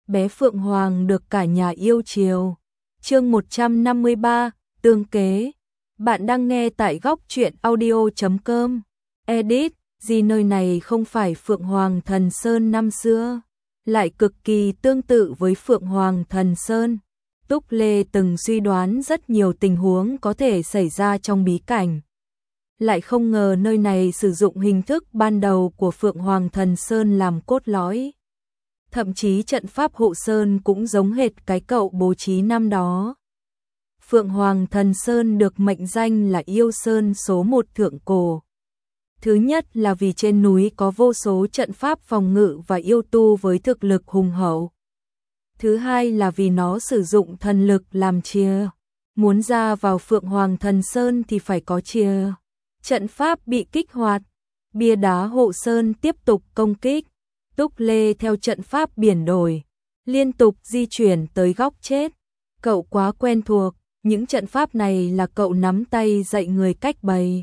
bé Phượng Hoàng được cả nhà yêu chiều. Chương 153, tương kế. Bạn đang nghe tại góc truyện audio.com. Edit, gì nơi này không phải Phượng Hoàng Thần Sơn năm xưa, lại cực kỳ tương tự với Phượng Hoàng Thần Sơn. Túc Lê từng suy đoán rất nhiều tình huống có thể xảy ra trong bí cảnh. Lại không ngờ nơi này sử dụng hình thức ban đầu của Phượng Hoàng Thần Sơn làm cốt lõi. Thậm chí trận pháp hộ sơn cũng giống hệt cái cậu bố trí năm đó. Phượng Hoàng Thần Sơn được mệnh danh là yêu sơn số 1 thượng cổ. Thứ nhất là vì trên núi có vô số trận pháp phòng ngự và yêu tu với thực lực hùng hậu. Thứ hai là vì nó sử dụng thần lực làm chìa. Muốn ra vào Phượng Hoàng Thần Sơn thì phải có chìa. Trận pháp bị kích hoạt, bia đá hộ sơn tiếp tục công kích. Túc Lê theo trận pháp biển đổi, liên tục di chuyển tới góc chết. Cậu quá quen thuộc, những trận pháp này là cậu nắm tay dạy người cách bày.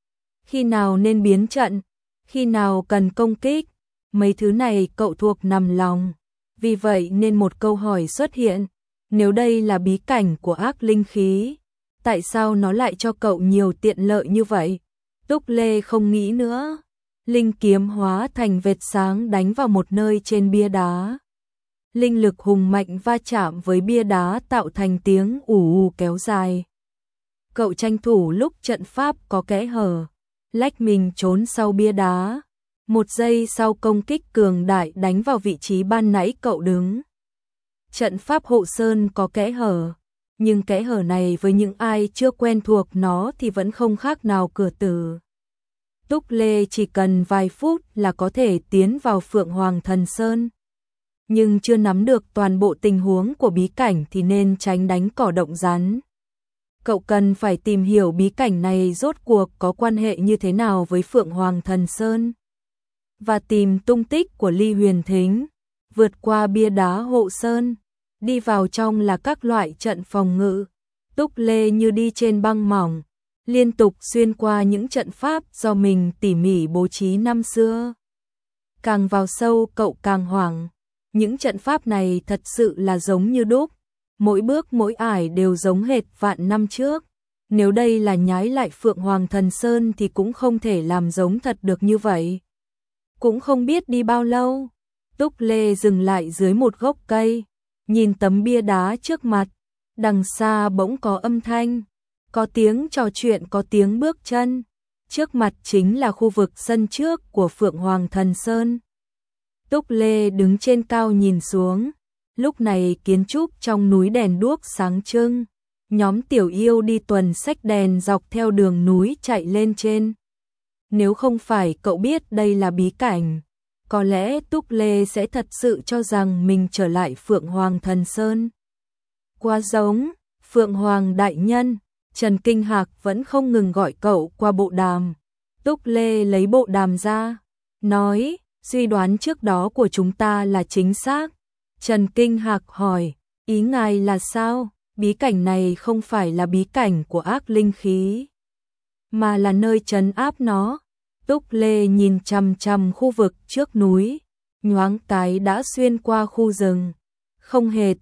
Khi nào nên biến trận, khi nào cần công kích, mấy thứ này cậu thuộc nằm lòng. Vì vậy nên một câu hỏi xuất hiện, nếu đây là bí cảnh của ác linh khí, tại sao nó lại cho cậu nhiều tiện lợi như vậy? Túc Lê không nghĩ nữa. Linh kiếm hóa thành vệt sáng đánh vào một nơi trên bia đá. Linh lực hùng mạnh va chạm với bia đá tạo thành tiếng ù ù kéo dài. Cậu tranh thủ lúc trận pháp có kẽ hở, lách mình trốn sau bia đá. Một giây sau công kích cường đại đánh vào vị trí ban nãy cậu đứng. Trận pháp hộ sơn có kẽ hở, nhưng kẽ hở này với những ai chưa quen thuộc nó thì vẫn không khác nào cửa tử. Túc Lê chỉ cần vài phút là có thể tiến vào Phượng Hoàng Thần Sơn. Nhưng chưa nắm được toàn bộ tình huống của bí cảnh thì nên tránh đánh cỏ động rắn. Cậu cần phải tìm hiểu bí cảnh này rốt cuộc có quan hệ như thế nào với Phượng Hoàng Thần Sơn. Và tìm tung tích của Ly Huyền Thính. Vượt qua bia đá hộ sơn, đi vào trong là các loại trận phòng ngự. Túc Lê như đi trên băng mỏng, liên tục xuyên qua những trận pháp do mình tỉ mỉ bố trí năm xưa. Càng vào sâu cậu càng hoảng, những trận pháp này thật sự là giống như đúc, mỗi bước mỗi ải đều giống hệt vạn năm trước. Nếu đây là nhái lại Phượng Hoàng Thần Sơn thì cũng không thể làm giống thật được như vậy. Cũng không biết đi bao lâu, Túc Lê dừng lại dưới một gốc cây, nhìn tấm bia đá trước mặt, đằng xa bỗng có âm thanh. Có tiếng trò chuyện, có tiếng bước chân. Trước mặt chính là khu vực sân trước của Phượng Hoàng Thần Sơn. Túc Lê đứng trên cao nhìn xuống. Lúc này kiến trúc trong núi đèn đuốc sáng trưng. Nhóm tiểu yêu đi tuần xách đèn dọc theo đường núi chạy lên trên. Nếu không phải cậu biết đây là bí cảnh, có lẽ Túc Lê sẽ thật sự cho rằng mình trở lại Phượng Hoàng Thần Sơn. Quá giống, Phượng Hoàng đại nhân. Trần Kinh Hạc vẫn không ngừng gọi cậu qua bộ đàm. Túc Lê lấy bộ đàm ra, nói, suy đoán trước đó của chúng ta là chính xác. Trần Kinh Hạc hỏi, ý ngài là sao? Bí cảnh này không phải là bí cảnh của ác linh khí, mà là nơi trấn áp nó. Túc Lê nhìn chằm chằm khu vực trước núi, nhoáng cái đã xuyên qua khu rừng. Không hề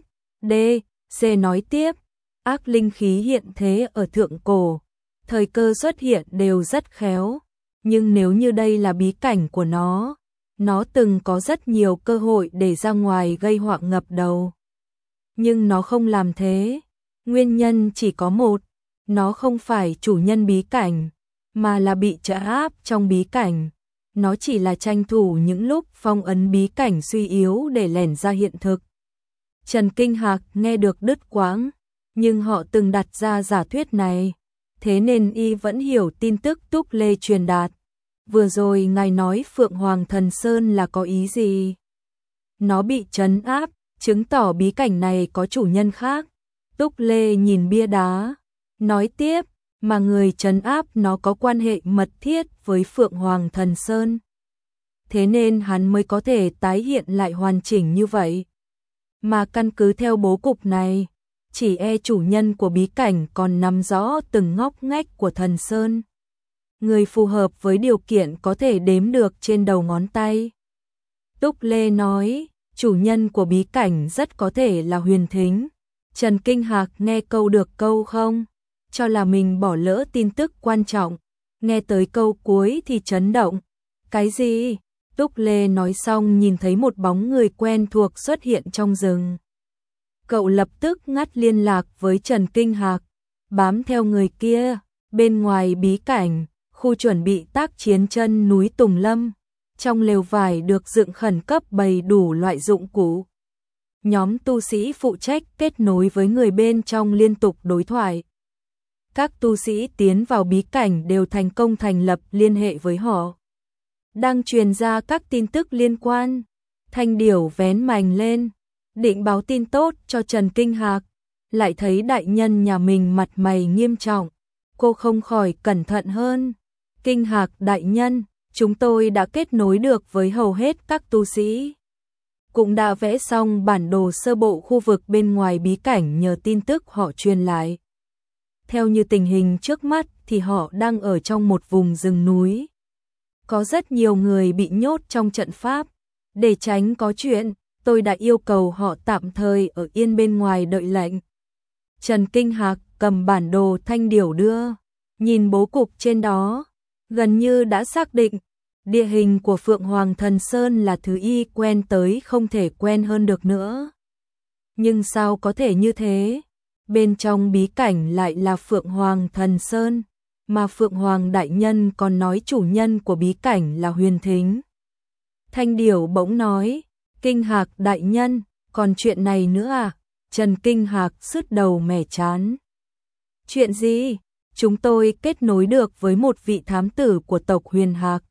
THDC nói tiếp. Ác linh khí hiện thế ở thượng cổ, thời cơ xuất hiện đều rất khéo, nhưng nếu như đây là bí cảnh của nó từng có rất nhiều cơ hội để ra ngoài gây họa ngập đầu. Nhưng nó không làm thế, nguyên nhân chỉ có một, nó không phải chủ nhân bí cảnh, mà là bị trấn áp trong bí cảnh. Nó chỉ là tranh thủ những lúc phong ấn bí cảnh suy yếu để lẻn ra hiện thực. Trần Kinh Hạc nghe được đứt quãng. Nhưng họ từng đặt ra giả thuyết này, thế nên y vẫn hiểu tin tức Túc Lê truyền đạt. Vừa rồi ngài nói Phượng Hoàng Thần Sơn là có ý gì? Nó bị trấn áp, chứng tỏ bí cảnh này có chủ nhân khác. Túc Lê nhìn bia đá, nói tiếp, mà người trấn áp nó có quan hệ mật thiết với Phượng Hoàng Thần Sơn. Thế nên hắn mới có thể tái hiện lại hoàn chỉnh như vậy. Mà căn cứ theo bố cục này, chỉ e chủ nhân của bí cảnh còn nắm rõ từng ngóc ngách của Thần Sơn. Người phù hợp với điều kiện có thể đếm được trên đầu ngón tay. Túc Lê nói, chủ nhân của bí cảnh rất có thể là Huyền Thính. Trần Kinh Hạc nghe câu được câu không, cho là mình bỏ lỡ tin tức quan trọng, nghe tới câu cuối thì chấn động. Cái gì? Túc Lê nói xong nhìn thấy một bóng người quen thuộc xuất hiện trong rừng. Cậu lập tức ngắt liên lạc với Trần Kinh Hạc, bám theo người kia, bên ngoài bí cảnh, khu chuẩn bị tác chiến chân núi Tùng Lâm. Trong lều vải được dựng khẩn cấp bày đủ loại dụng cụ. Nhóm tu sĩ phụ trách kết nối với người bên trong liên tục đối thoại. Các tu sĩ tiến vào bí cảnh đều thành công thành lập liên hệ với họ. Đang truyền ra các tin tức liên quan. Thanh Điểu vén mành lên, định báo tin tốt cho Trần Kinh Hạc, lại thấy đại nhân nhà mình mặt mày nghiêm trọng. Cô không khỏi cẩn thận hơn. Kinh Hạc đại nhân, chúng tôi đã kết nối được với hầu hết các tu sĩ. Cũng đã vẽ xong bản đồ sơ bộ khu vực bên ngoài bí cảnh nhờ tin tức họ truyền lại. Theo như tình hình trước mắt thì họ đang ở trong một vùng rừng núi. Có rất nhiều người bị nhốt trong trận pháp. Để tránh có chuyện, tôi đã yêu cầu họ tạm thời ở yên bên ngoài đợi lệnh. Trần Kinh Hạc cầm bản đồ Thanh Điểu đưa, nhìn bố cục trên đó, gần như đã xác định. Địa hình của Phượng Hoàng Thần Sơn là thứ y quen tới không thể quen hơn được nữa. Nhưng sao có thể như thế? Bên trong bí cảnh lại là Phượng Hoàng Thần Sơn, mà Phượng Hoàng đại nhân còn nói chủ nhân của bí cảnh là Huyền Thính. Thanh Điểu bỗng nói, Kinh Hạc đại nhân, còn chuyện này nữa à? Trần Kinh Hạc sứt đầu mẻ chán. Chuyện gì? Chúng tôi kết nối được với một vị thám tử của tộc Huyền Hạc.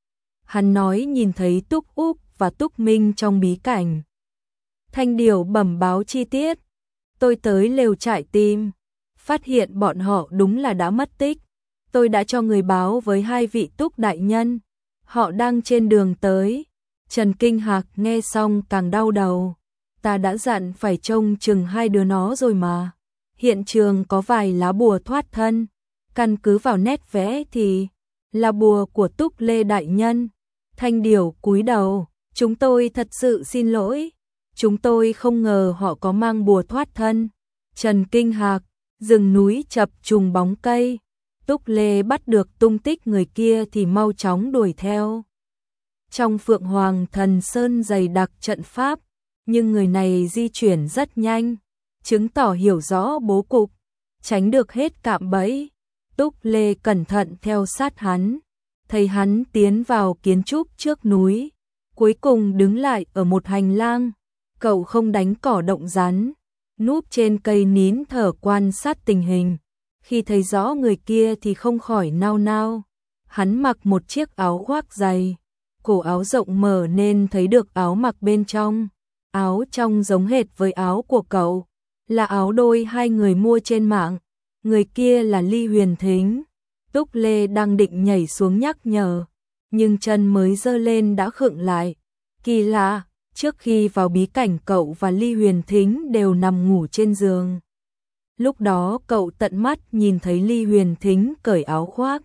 Hắn nói nhìn thấy Túc Úc và Túc Minh trong bí cảnh. Thanh Điểu bẩm báo chi tiết. Tôi tới lều trại tìm, phát hiện bọn họ đúng là đã mất tích. Tôi đã cho người báo với hai vị Túc đại nhân. Họ đang trên đường tới. Trần Kinh Hạc nghe xong càng đau đầu. Ta đã dặn phải trông chừng hai đứa nó rồi mà. Hiện trường có vài lá bùa thoát thân. Căn cứ vào nét vẽ thì là bùa của Túc Lê đại nhân. Thanh Điểu cúi đầu, chúng tôi thật sự xin lỗi. Chúng tôi không ngờ họ có mang bùa thoát thân. Trần Kinh Hạc, rừng núi chập trùng bóng cây. Túc Lê bắt được tung tích người kia thì mau chóng đuổi theo. Trong Phượng Hoàng Thần Sơn dày đặc trận pháp, nhưng người này di chuyển rất nhanh, chứng tỏ hiểu rõ bố cục, tránh được hết cạm bẫy. Túc Lê cẩn thận theo sát hắn, thấy hắn tiến vào kiến trúc trước núi, cuối cùng đứng lại ở một hành lang. Cậu không đánh cỏ động rắn, núp trên cây nín thở quan sát tình hình. Khi thấy rõ người kia thì không khỏi nao nao. Hắn mặc một chiếc áo khoác dày, cổ áo rộng mở nên thấy được áo mặc bên trong. Áo trong giống hệt với áo của cậu, là áo đôi hai người mua trên mạng. Người kia là Ly Huyền Thính. Túc Lê đang định nhảy xuống nhắc nhở, nhưng chân mới giơ lên đã khựng lại. Kỳ lạ, trước khi vào bí cảnh cậu và Ly Huyền Thính đều nằm ngủ trên giường. Lúc đó cậu tận mắt nhìn thấy Ly Huyền Thính cởi áo khoác.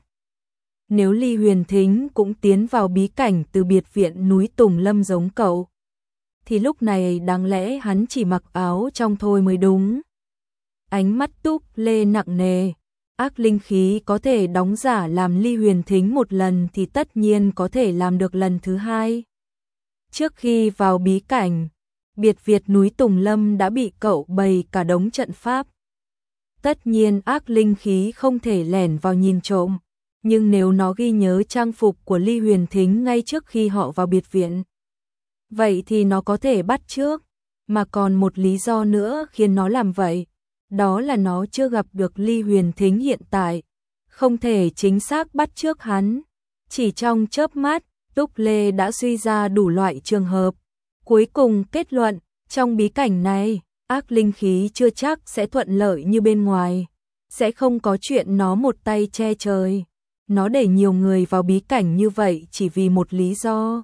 Nếu Ly Huyền Thính cũng tiến vào bí cảnh từ biệt viện núi Tùng Lâm giống cậu, thì lúc này đáng lẽ hắn chỉ mặc áo trong thôi mới đúng. Ánh mắt Túc Lê nặng nề. Ác linh khí có thể đóng giả làm Ly Huyền Thính một lần thì tất nhiên có thể làm được lần thứ hai. Trước khi vào bí cảnh, biệt viện núi Tùng Lâm đã bị cậu bày cả đống trận pháp. Tất nhiên ác linh khí không thể lẻn vào nhìn trộm, nhưng nếu nó ghi nhớ trang phục của Ly Huyền Thính ngay trước khi họ vào biệt viện, vậy thì nó có thể bắt chước. Mà còn một lý do nữa khiến nó làm vậy, đó là nó chưa gặp được Ly Huyền Thính hiện tại, không thể chính xác bắt chước hắn. Chỉ trong chớp mắt, Túc Lê đã suy ra đủ loại trường hợp. Cuối cùng kết luận, trong bí cảnh này, ác linh khí chưa chắc sẽ thuận lợi như bên ngoài. Sẽ không có chuyện nó một tay che trời. Nó để nhiều người vào bí cảnh như vậy chỉ vì một lý do.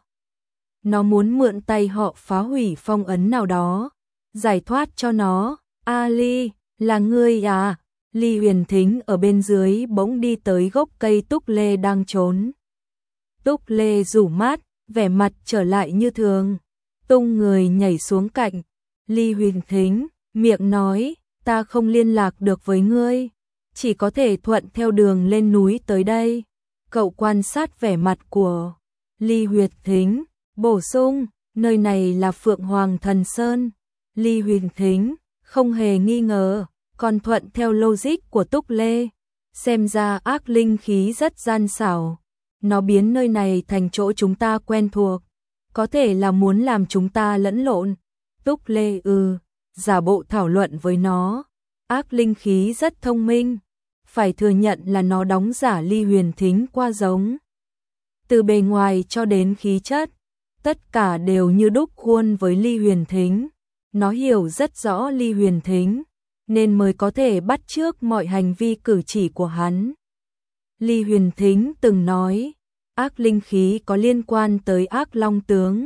Nó muốn mượn tay họ phá hủy phong ấn nào đó, giải thoát cho nó. Ly, là ngươi à? Ly Huyền Thính ở bên dưới bỗng đi tới gốc cây Túc Lê đang trốn. Túc Lê rủ mắt, vẻ mặt trở lại như thường. tung người nhảy xuống cạnh Ly Huyền Thính, miệng nói, ta không liên lạc được với ngươi, chỉ có thể thuận theo đường lên núi tới đây. Cậu quan sát vẻ mặt của Ly Huyền Thính, bổ sung, nơi này là Phượng Hoàng Thần Sơn. Ly Huyền Thính không hề nghi ngờ, còn thuận theo logic của Túc Lê, xem ra ác linh khí rất gian xảo. Nó biến nơi này thành chỗ chúng ta quen thuộc, có thể là muốn làm chúng ta lẫn lộn. Túc Lê giả bộ thảo luận với nó, ác linh khí rất thông minh, phải thừa nhận là nó đóng giả Ly Huyền Thính qua giống. Từ bề ngoài cho đến khí chất, tất cả đều như đúc khuôn với Ly Huyền Thính. Nó hiểu rất rõ Ly Huyền Thính, nên mới có thể bắt chước mọi hành vi cử chỉ của hắn. Ly Huyền Thính từng nói, ác linh khí có liên quan tới ác long tướng.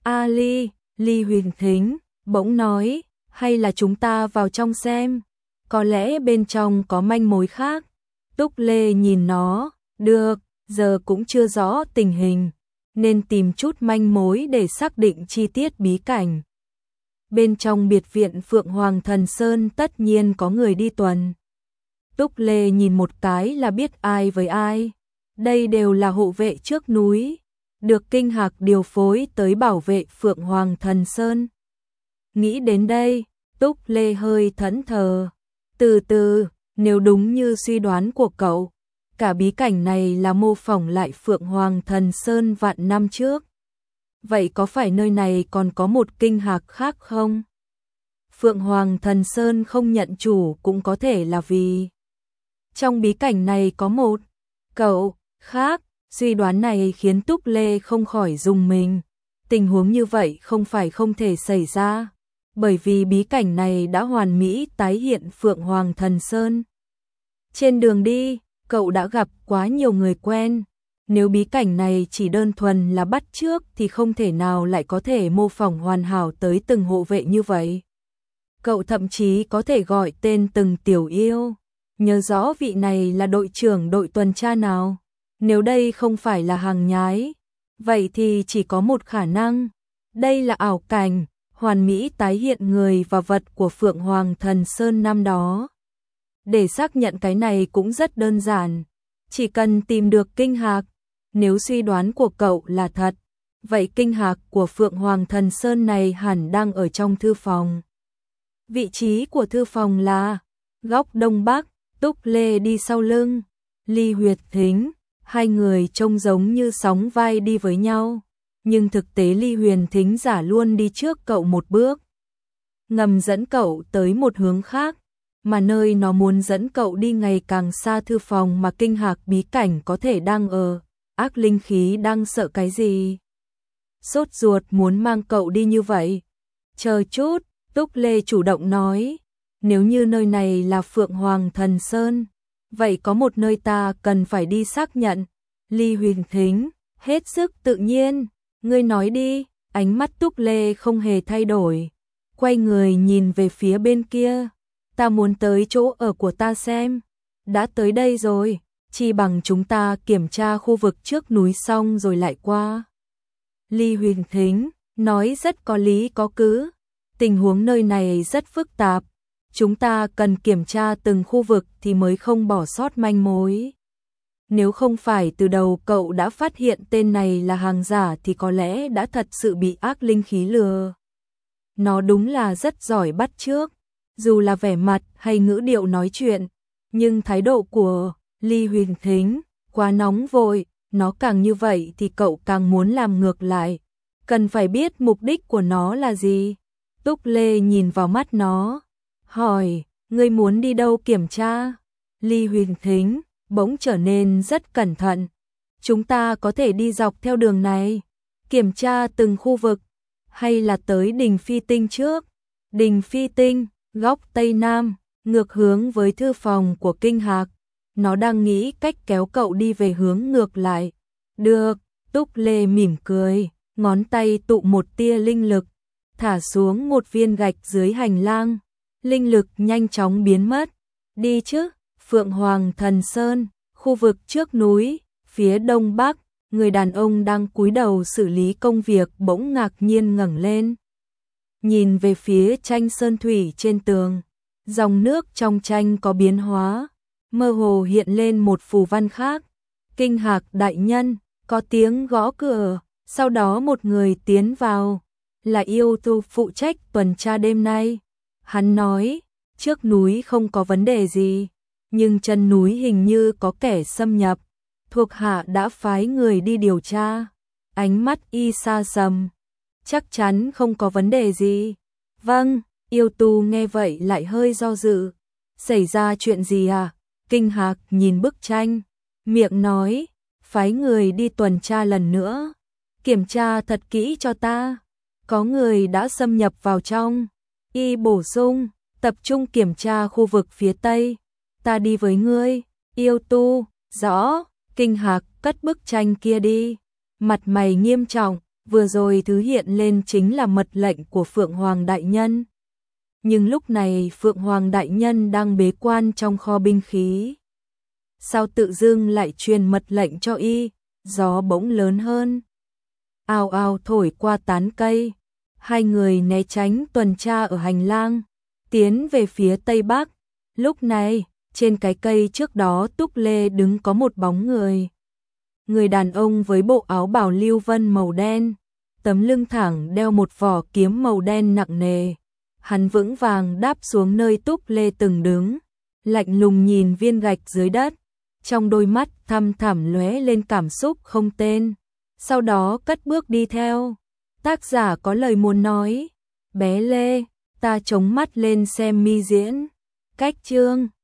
Ly Huyền Thính bỗng nói, hay là chúng ta vào trong xem, có lẽ bên trong có manh mối khác. Túc Lê nhìn nó, được, giờ cũng chưa rõ tình hình, nên tìm chút manh mối để xác định chi tiết bí cảnh. Bên trong biệt viện Phượng Hoàng Thần Sơn tất nhiên có người đi tuần. Túc Lê nhìn một cái là biết ai với ai. Đây đều là hộ vệ trước núi, được Kinh Hạc điều phối tới bảo vệ Phượng Hoàng Thần Sơn. Nghĩ đến đây, Túc Lê hơi thẫn thờ. Từ từ, nếu đúng như suy đoán của cậu, cả bí cảnh này là mô phỏng lại Phượng Hoàng Thần Sơn vạn năm trước. Vậy có phải nơi này còn có một Kinh Hạc khác không? Phượng Hoàng Thần Sơn không nhận chủ cũng có thể là vì trong bí cảnh này có một cậu khác. Suy đoán này khiến Túc Lê không khỏi rùng mình. Tình huống như vậy không phải không thể xảy ra, bởi vì bí cảnh này đã hoàn mỹ tái hiện Phượng Hoàng Thần Sơn. Trên đường đi, cậu đã gặp quá nhiều người quen. Nếu bí cảnh này chỉ đơn thuần là bắt chước thì không thể nào lại có thể mô phỏng hoàn hảo tới từng hộ vệ như vậy. Cậu thậm chí có thể gọi tên từng tiểu yêu, nhớ rõ vị này là đội trưởng đội tuần tra nào. Nếu đây không phải là hàng nhái, vậy thì chỉ có một khả năng. Đây là ảo cảnh, hoàn mỹ tái hiện người và vật của Phượng Hoàng Thần Sơn năm đó. Để xác nhận cái này cũng rất đơn giản, chỉ cần tìm được Kinh Hạc. Nếu suy đoán của cậu là thật, vậy Kinh Hạc của Phượng Hoàng Thần Sơn này hẳn đang ở trong thư phòng. Vị trí của thư phòng là góc đông bắc. Túc Lê đi sau lưng Ly Huyền Thính, hai người trông giống như sóng vai đi với nhau, nhưng thực tế Ly Huyền Thính giả luôn đi trước cậu một bước, ngầm dẫn cậu tới một hướng khác, mà nơi nó muốn dẫn cậu đi ngày càng xa thư phòng mà Kinh Hạc bí cảnh có thể đang ở. Ác linh khí đang sợ cái gì? Sốt ruột muốn mang cậu đi như vậy. Chờ chút, Túc Lê chủ động nói, nếu như nơi này là Phượng Hoàng Thần Sơn, vậy có một nơi ta cần phải đi xác nhận. Ly Huyền Thính, hết sức tự nhiên, ngươi nói đi. Ánh mắt Túc Lê không hề thay đổi, quay người nhìn về phía bên kia. Ta muốn tới chỗ ở của ta xem. Đã tới đây rồi, chỉ bằng chúng ta kiểm tra khu vực trước núi xong rồi lại qua. Ly Huyền Thính nói rất có lý có cứ. Tình huống nơi này rất phức tạp, chúng ta cần kiểm tra từng khu vực thì mới không bỏ sót manh mối. Nếu không phải từ đầu cậu đã phát hiện tên này là hàng giả thì có lẽ đã thật sự bị ác linh khí lừa. Nó đúng là rất giỏi bắt chước, dù là vẻ mặt hay ngữ điệu nói chuyện, nhưng thái độ của Ly Huyền Thính quá nóng vội, nó càng như vậy thì cậu càng muốn làm ngược lại. Cần phải biết mục đích của nó là gì. Túc Lê nhìn vào mắt nó, hỏi, ngươi muốn đi đâu kiểm tra? Ly Huyền Thính bỗng trở nên rất cẩn thận. Chúng ta có thể đi dọc theo đường này, kiểm tra từng khu vực, hay là tới đỉnh Phi Tinh trước? Đỉnh Phi Tinh, góc Tây Nam, ngược hướng với thư phòng của Kinh Hạc. Nó đang nghĩ cách kéo cậu đi về hướng ngược lại. Được, Túc Lê mỉm cười, ngón tay tụ một tia linh lực, thả xuống một viên gạch dưới hành lang. Linh lực nhanh chóng biến mất. Đi chứ, Phượng Hoàng Thần Sơn, khu vực trước núi, phía đông bắc, Người đàn ông đang cúi đầu xử lý công việc bỗng ngạc nhiên ngẩng lên. Nhìn về phía tranh sơn thủy trên tường, dòng nước trong tranh có biến hóa, mơ hồ hiện lên một phù văn khác. Kinh Hạc đại nhân, có tiếng gõ cửa, sau đó một người tiến vào, là yêu tu phụ trách tuần tra đêm nay. Hắn nói, trước núi không có vấn đề gì, nhưng chân núi hình như có kẻ xâm nhập, thuộc hạ đã phái người đi điều tra. Ánh mắt y xa sầm, chắc chắn không có vấn đề gì. Vâng, yêu tu nghe vậy lại hơi do dự. Xảy ra chuyện gì à? Kinh Hạc nhìn bức tranh, miệng nói, phái người đi tuần tra lần nữa, kiểm tra thật kỹ cho ta. Có người đã xâm nhập vào trong. Y bổ sung, tập trung kiểm tra khu vực phía tây. Ta đi với ngươi. Yêu tu, rõ. Kinh Hạc cất bức tranh kia đi, mặt mày nghiêm trọng. Vừa rồi thứ hiện lên chính là mật lệnh của Phượng Hoàng đại nhân. Nhưng lúc này Phượng Hoàng đại nhân đang bế quan trong kho binh khí. Sao tự dưng lại truyền mật lệnh cho y? Gió bỗng lớn hơn, ào ào thổi qua tán cây. Hai người né tránh tuần tra ở hành lang, tiến về phía tây bắc. Lúc này, trên cái cây trước đó Túc Lê đứng có một bóng người. Người đàn ông với bộ áo bào lưu vân màu đen, tấm lưng thẳng, đeo một vỏ kiếm màu đen nặng nề. Hắn vững vàng đáp xuống nơi Túc Lê từng đứng, lạnh lùng nhìn viên gạch dưới đất, trong đôi mắt thăm thẳm lóe lên cảm xúc không tên. Sau đó cất bước đi theo. Tác giả có lời muốn nói. Bé Lê, ta chống mắt lên xem mi diễn. Cách chương